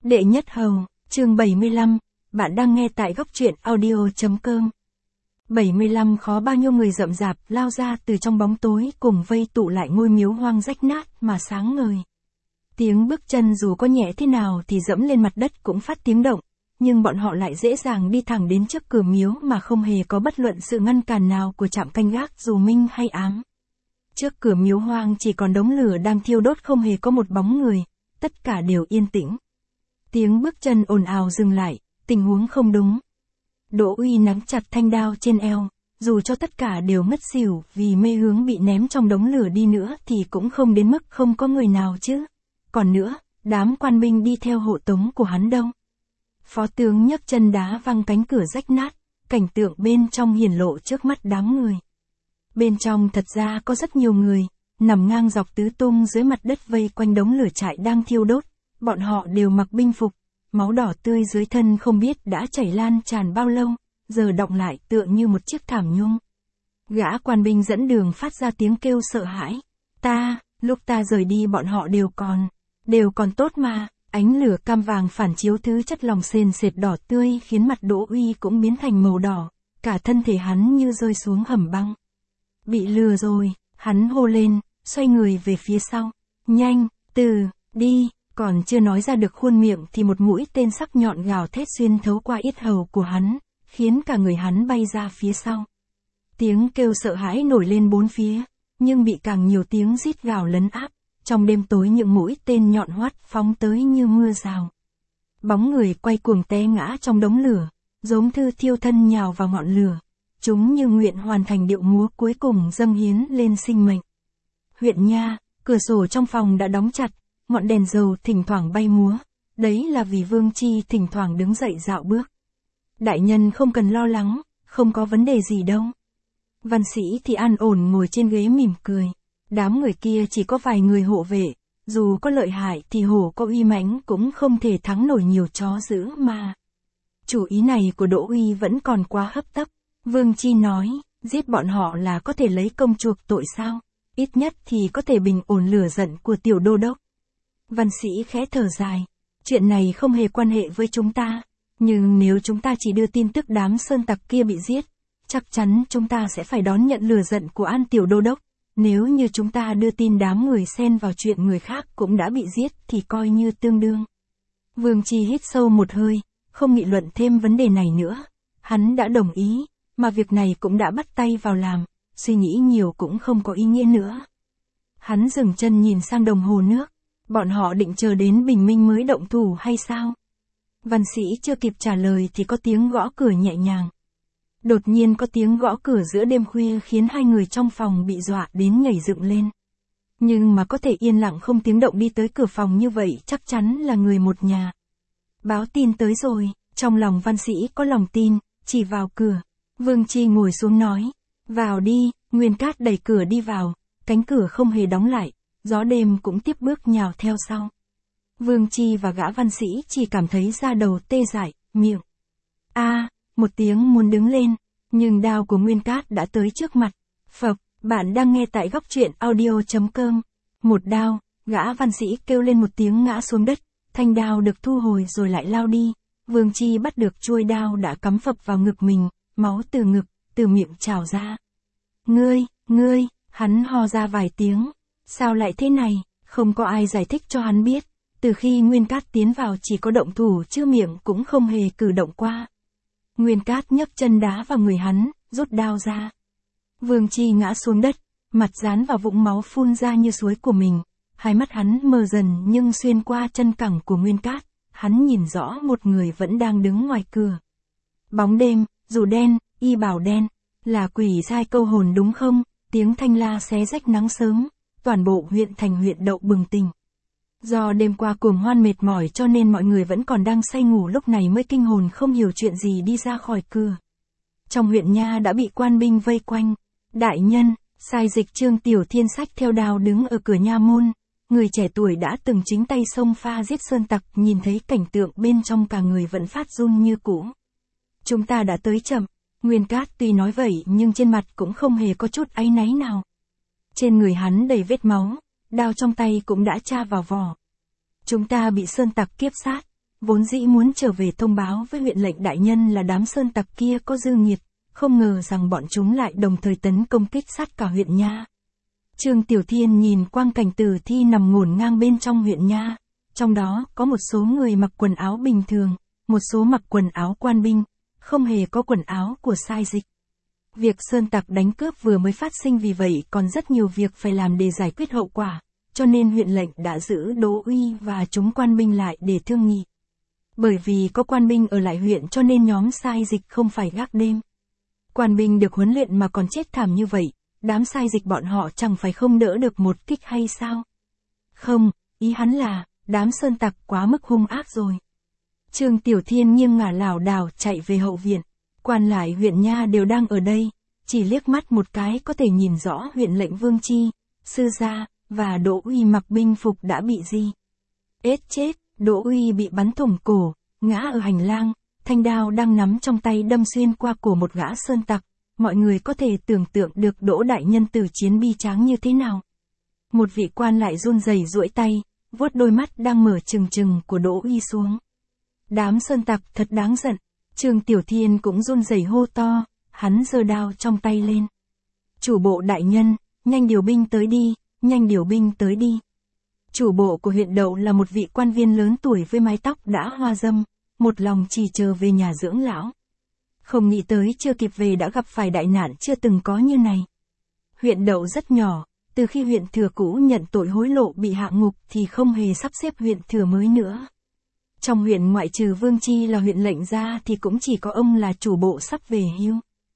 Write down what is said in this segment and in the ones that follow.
Đệ nhất hầu, chương 75, bạn đang nghe tại góc truyện audio.com. 75 khó bao nhiêu người rậm rạp lao ra từ trong bóng tối cùng vây tụ lại ngôi miếu hoang rách nát mà sáng ngời. Tiếng bước chân dù có nhẹ thế nào thì dẫm lên mặt đất cũng phát tiếng động, nhưng bọn họ lại dễ dàng đi thẳng đến trước cửa miếu mà không hề có bất luận sự ngăn cản nào của trạm canh gác dù minh hay ám. Trước cửa miếu hoang chỉ còn đống lửa đang thiêu đốt, không hề có một bóng người, tất cả đều yên tĩnh. Tiếng bước chân ồn ào dừng lại, tình huống không đúng. Đỗ Uy nắm chặt thanh đao trên eo, dù cho tất cả đều ngất xỉu vì mê hướng bị ném trong đống lửa đi nữa thì cũng không đến mức không có người nào chứ. Còn nữa, đám quan binh đi theo hộ tống của hắn đâu? Phó tướng nhấc chân đá văng cánh cửa rách nát, cảnh tượng bên trong hiển lộ trước mắt đám người. Bên trong thật ra có rất nhiều người, nằm ngang dọc tứ tung dưới mặt đất vây quanh đống lửa trại đang thiêu đốt. Bọn họ đều mặc binh phục, máu đỏ tươi dưới thân không biết đã chảy lan tràn bao lâu, giờ đọng lại tựa như một chiếc thảm nhung. Gã quan binh dẫn đường phát ra tiếng kêu sợ hãi. Lúc ta rời đi bọn họ đều còn tốt mà. Ánh lửa cam vàng phản chiếu thứ chất lỏng sền sệt đỏ tươi khiến mặt Đỗ Uy cũng biến thành màu đỏ, cả thân thể hắn như rơi xuống hầm băng. Bị lừa rồi, hắn hô lên, xoay người về phía sau. Nhanh, đi. Còn chưa nói ra được khuôn miệng thì một mũi tên sắc nhọn gào thét xuyên thấu qua yết hầu của hắn, khiến cả người hắn bay ra phía sau. Tiếng kêu sợ hãi nổi lên bốn phía, nhưng bị càng nhiều tiếng rít gào lấn áp. Trong đêm tối những mũi tên nhọn hoắt phóng tới như mưa rào. Bóng người quay cuồng té ngã trong đống lửa, giống thư thiêu thân nhào vào ngọn lửa. Chúng như nguyện hoàn thành điệu múa cuối cùng dâng hiến lên sinh mệnh. Huyện nha, cửa sổ trong phòng đã đóng chặt. Ngọn đèn dầu thỉnh thoảng bay múa, đấy là vì Vương Chi thỉnh thoảng đứng dậy dạo bước. Đại nhân không cần lo lắng, không có vấn đề gì đâu. Văn sĩ thì an ổn ngồi trên ghế mỉm cười. Đám người kia chỉ có vài người hộ vệ, dù có lợi hại thì hổ có uy mãnh cũng không thể thắng nổi nhiều chó dữ mà. Chủ ý này của Đỗ Uy vẫn còn quá hấp tấp. Vương Chi nói, giết bọn họ là có thể lấy công chuộc tội sao? Ít nhất thì có thể bình ổn lửa giận của tiểu đô đốc. Văn sĩ khẽ thở dài, chuyện này không hề quan hệ với chúng ta, nhưng nếu chúng ta chỉ đưa tin tức đám sơn tặc kia bị giết, chắc chắn chúng ta sẽ phải đón nhận lửa giận của An tiểu đô đốc. Nếu như chúng ta đưa tin đám người xen vào chuyện người khác cũng đã bị giết thì coi như tương đương. Vương Chi hít sâu một hơi, không nghị luận thêm vấn đề này nữa. Hắn đã đồng ý, mà việc này cũng đã bắt tay vào làm, suy nghĩ nhiều cũng không có ý nghĩa nữa. Hắn dừng chân nhìn sang đồng hồ nước. Bọn họ định chờ đến bình minh mới động thủ hay sao? Văn sĩ chưa kịp trả lời thì có tiếng gõ cửa nhẹ nhàng. Đột nhiên có tiếng gõ cửa giữa đêm khuya khiến hai người trong phòng bị dọa đến nhảy dựng lên. Nhưng mà có thể yên lặng không tiếng động đi tới cửa phòng như vậy chắc chắn là người một nhà. Báo tin tới rồi, trong lòng văn sĩ có lòng tin, chỉ vào cửa. Vương Chi ngồi xuống nói, vào đi. Nguyên Cát đẩy cửa đi vào, cánh cửa không hề đóng lại. Gió đêm cũng tiếp bước nhào theo sau. Vương Chi và gã văn sĩ chỉ cảm thấy da đầu tê dại, miệng. Một tiếng muốn đứng lên, nhưng đao của Nguyên Cát đã tới trước mặt. Phộc, bạn đang nghe tại góc truyện audio.com. Một đao, gã văn sĩ kêu lên một tiếng ngã xuống đất, thanh đao được thu hồi rồi lại lao đi. Vương Chi bắt được chuôi đao đã cắm phập vào ngực mình, máu từ ngực, từ miệng trào ra. Ngươi, hắn ho ra vài tiếng. Sao lại thế này? Không có ai giải thích cho hắn biết. Từ khi Nguyên Cát tiến vào chỉ có động thủ chứ miệng cũng không hề cử động qua. Nguyên Cát nhấc chân đá vào người hắn, rút đao ra. Vương Chi ngã xuống đất, mặt dán vào vũng máu phun ra như suối của mình. Hai mắt hắn mờ dần nhưng xuyên qua chân cẳng của Nguyên Cát, hắn nhìn rõ một người vẫn đang đứng ngoài cửa. Bóng đêm, dù đen, y bào đen, là quỷ sai câu hồn đúng không? Tiếng thanh la xé rách nắng sớm. Toàn bộ huyện thành huyện Đậu bừng tỉnh. Do đêm qua cuồng hoan mệt mỏi cho nên mọi người vẫn còn đang say ngủ, lúc này mới kinh hồn không hiểu chuyện gì đi ra khỏi cửa. Trong huyện nha đã bị quan binh vây quanh. Đại nhân, sai dịch Trương Tiểu Thiên xách theo đao đứng ở cửa nha môn. Người trẻ tuổi đã từng chính tay xông pha giết sơn tặc, nhìn thấy cảnh tượng bên trong cả người vẫn phát run như cũ. Chúng ta đã tới chậm. Nguyên Cát tuy nói vậy nhưng trên mặt cũng không hề có chút áy náy nào. Trên người hắn đầy vết máu, đao trong tay cũng đã tra vào vỏ. Chúng ta bị sơn tặc kiếp sát, vốn dĩ muốn trở về thông báo với huyện lệnh đại nhân là đám sơn tặc kia có dư nghiệt, không ngờ rằng bọn chúng lại đồng thời tấn công kích sát cả huyện nha. Trương Tiểu Thiên nhìn quang cảnh tử thi nằm ngổn ngang bên trong huyện nha, trong đó có một số người mặc quần áo bình thường, một số mặc quần áo quan binh, không hề có quần áo của sai dịch. Việc sơn tặc đánh cướp vừa mới phát sinh, vì vậy còn rất nhiều việc phải làm để giải quyết hậu quả, cho nên huyện lệnh đã giữ Đỗ Uy và chúng quan binh lại để thương nghị. Bởi vì có quan binh ở lại huyện cho nên nhóm sai dịch không phải gác đêm. Quan binh được huấn luyện mà còn chết thảm như vậy, đám sai dịch bọn họ chẳng phải không đỡ được một kích hay sao? Không, ý hắn là, đám sơn tặc quá mức hung ác rồi. Trương Tiểu Thiên nghiêng ngả lảo đảo chạy về hậu viện, quan lại huyện nha đều đang ở đây, chỉ liếc mắt một cái có thể nhìn rõ huyện lệnh Vương Chi, Sư Gia, và Đỗ Uy mặc binh phục đã bị gì. Ết chết, Đỗ Uy bị bắn thủng cổ, ngã ở hành lang, thanh đao đang nắm trong tay đâm xuyên qua cổ một gã sơn tặc, mọi người có thể tưởng tượng được Đỗ đại nhân tử chiến bi tráng như thế nào. Một vị quan lại run rẩy duỗi tay, vuốt đôi mắt đang mở trừng trừng của Đỗ Uy xuống. Đám sơn tặc thật đáng giận. Trương Tiểu Thiên cũng run rẩy hô to, hắn giơ đao trong tay lên. Chủ bộ đại nhân, nhanh điều binh tới đi, nhanh điều binh tới đi. Chủ bộ của huyện Đậu là một vị quan viên lớn tuổi với mái tóc đã hoa râm, một lòng chỉ chờ về nhà dưỡng lão. Không nghĩ tới chưa kịp về đã gặp phải đại nạn chưa từng có như này. Huyện Đậu rất nhỏ, từ khi huyện Thừa cũ nhận tội hối lộ bị hạ ngục thì không hề sắp xếp huyện Thừa mới nữa. Trong huyện ngoại trừ Vương Chi là huyện lệnh ra thì cũng chỉ có ông là chủ bộ sắp về hưu.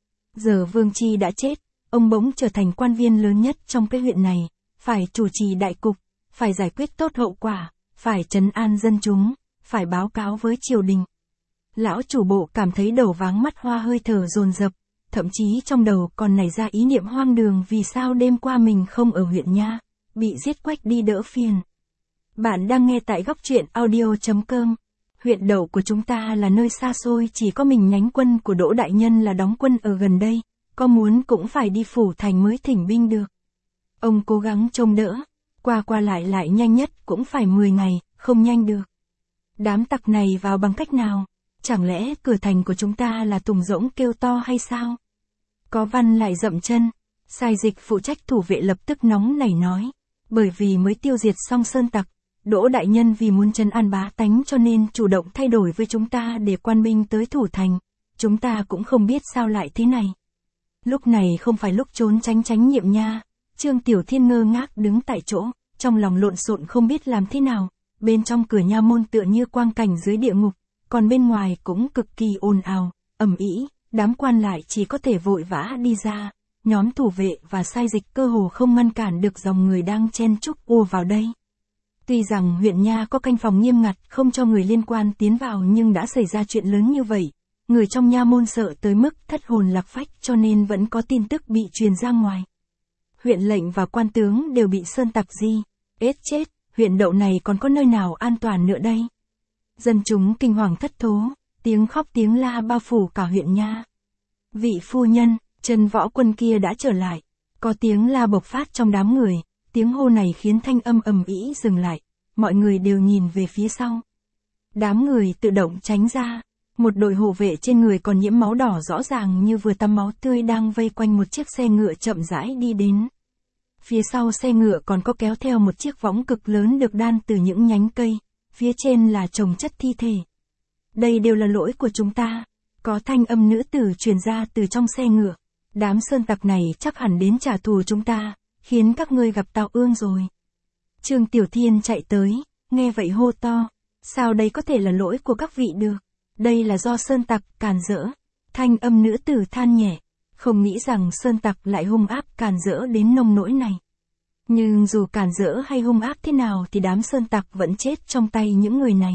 Giờ Vương Chi đã chết, ông bỗng trở thành quan viên lớn nhất trong cái huyện này, phải chủ trì đại cục, phải giải quyết tốt hậu quả, phải trấn an dân chúng, phải báo cáo với triều đình. Lão chủ bộ cảm thấy đầu váng mắt hoa, hơi thở dồn dập, thậm chí trong đầu còn nảy ra ý niệm hoang đường vì sao đêm qua mình không ở huyện nha, bị giết quách đi đỡ phiền. Bạn đang nghe tại góc truyện audio.com. Huyện Đậu của chúng ta là nơi xa xôi, chỉ có mình nhánh quân của Đỗ đại nhân là đóng quân ở gần đây, có muốn cũng phải đi phủ thành mới thỉnh binh được. Ông cố gắng trông đỡ, qua lại nhanh nhất cũng phải 10 ngày, không nhanh được. Đám tặc này vào bằng cách nào? Chẳng lẽ cửa thành của chúng ta là thùng rỗng kêu to hay sao? Có văn lại dậm chân, sai dịch phụ trách thủ vệ lập tức nóng nảy nói, bởi vì mới tiêu diệt xong sơn tặc, Đỗ đại nhân vì muốn trấn an bá tánh cho nên chủ động thay đổi với chúng ta để quan binh tới thủ thành, chúng ta cũng không biết sao lại thế này. Lúc này không phải lúc trốn tránh nhiệm nha. Trương Tiểu Thiên ngơ ngác đứng tại chỗ, trong lòng lộn xộn không biết làm thế nào, bên trong cửa nha môn tựa như quang cảnh dưới địa ngục, còn bên ngoài cũng cực kỳ ồn ào, ầm ĩ, đám quan lại chỉ có thể vội vã đi ra, nhóm thủ vệ và sai dịch cơ hồ không ngăn cản được dòng người đang chen chúc ùa vào đây. Tuy rằng huyện nha có canh phòng nghiêm ngặt không cho người liên quan tiến vào, nhưng đã xảy ra chuyện lớn như vậy, người trong nha môn sợ tới mức thất hồn lạc phách cho nên vẫn có tin tức bị truyền ra ngoài. Huyện lệnh và quan tướng đều bị sơn tặc di, ết chết, huyện Đậu này còn có nơi nào an toàn nữa đây? Dân chúng kinh hoàng thất thố, tiếng khóc tiếng la bao phủ cả huyện nha. Vị phu nhân, Trần Võ Quân kia đã trở lại, có tiếng la bộc phát trong đám người, tiếng hô này khiến thanh âm ầm ĩ dừng lại, mọi người đều nhìn về phía sau. Đám người tự động tránh ra, một đội hộ vệ trên người còn nhiễm máu đỏ rõ ràng như vừa tắm máu tươi đang vây quanh một chiếc xe ngựa chậm rãi đi đến. Phía sau xe ngựa còn có kéo theo một chiếc võng cực lớn được đan từ những nhánh cây, phía trên là chồng chất thi thể. Đây đều là lỗi của chúng ta, có thanh âm nữ tử truyền ra từ trong xe ngựa. Đám sơn tặc này chắc hẳn đến trả thù chúng ta, khiến các ngươi gặp tào ương rồi. Trương Tiểu Thiên chạy tới, nghe vậy hô to, sao đây có thể là lỗi của các vị được, đây là do sơn tặc càn rỡ. Thanh âm nữ tử than nhẹ, không nghĩ rằng sơn tặc lại hung ác càn rỡ đến nông nỗi này. Nhưng dù càn rỡ hay hung ác thế nào thì đám sơn tặc vẫn chết trong tay những người này.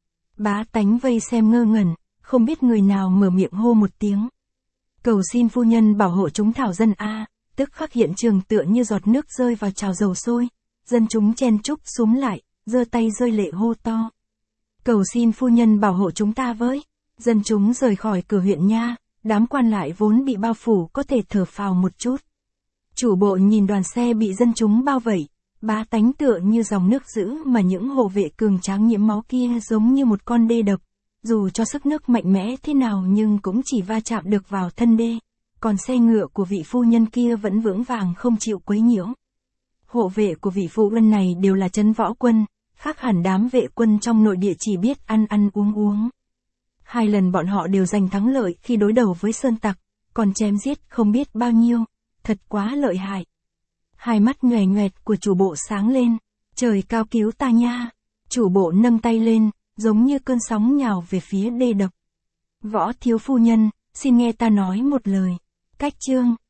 Bá tánh vây xem ngơ ngẩn, không biết người nào mở miệng hô một tiếng. Cầu xin phu nhân bảo hộ chúng thảo dân a. Tức khắc hiện trường tựa như giọt nước rơi vào chảo dầu sôi, dân chúng chen chúc xúm lại, giơ tay rơi lệ hô to. Cầu xin phu nhân bảo hộ chúng ta với. Dân chúng rời khỏi cửa huyện nha, đám quan lại vốn bị bao phủ có thể thở phào một chút. Chủ bộ nhìn đoàn xe bị dân chúng bao vây, Bá tánh tựa như dòng nước dữ mà những hộ vệ cường tráng nhiễm máu kia giống như một con đê đập. Dù cho sức nước mạnh mẽ thế nào nhưng cũng chỉ va chạm được vào thân đê. Còn xe ngựa của vị phu nhân kia vẫn vững vàng không chịu quấy nhiễu. Hộ vệ của vị phu nhân này đều là trấn võ quân, khác hẳn đám vệ quân trong nội địa chỉ biết ăn ăn uống uống. 2 lần bọn họ đều giành thắng lợi khi đối đầu với sơn tặc, còn chém giết không biết bao nhiêu, thật quá lợi hại. Hai mắt nhoẻn nhoẹt của chủ bộ sáng lên, trời cao cứu ta nha. Chủ bộ nâng tay lên, giống như cơn sóng nhào về phía đê đập. Võ thiếu phu nhân, xin nghe ta nói một lời. Cách chương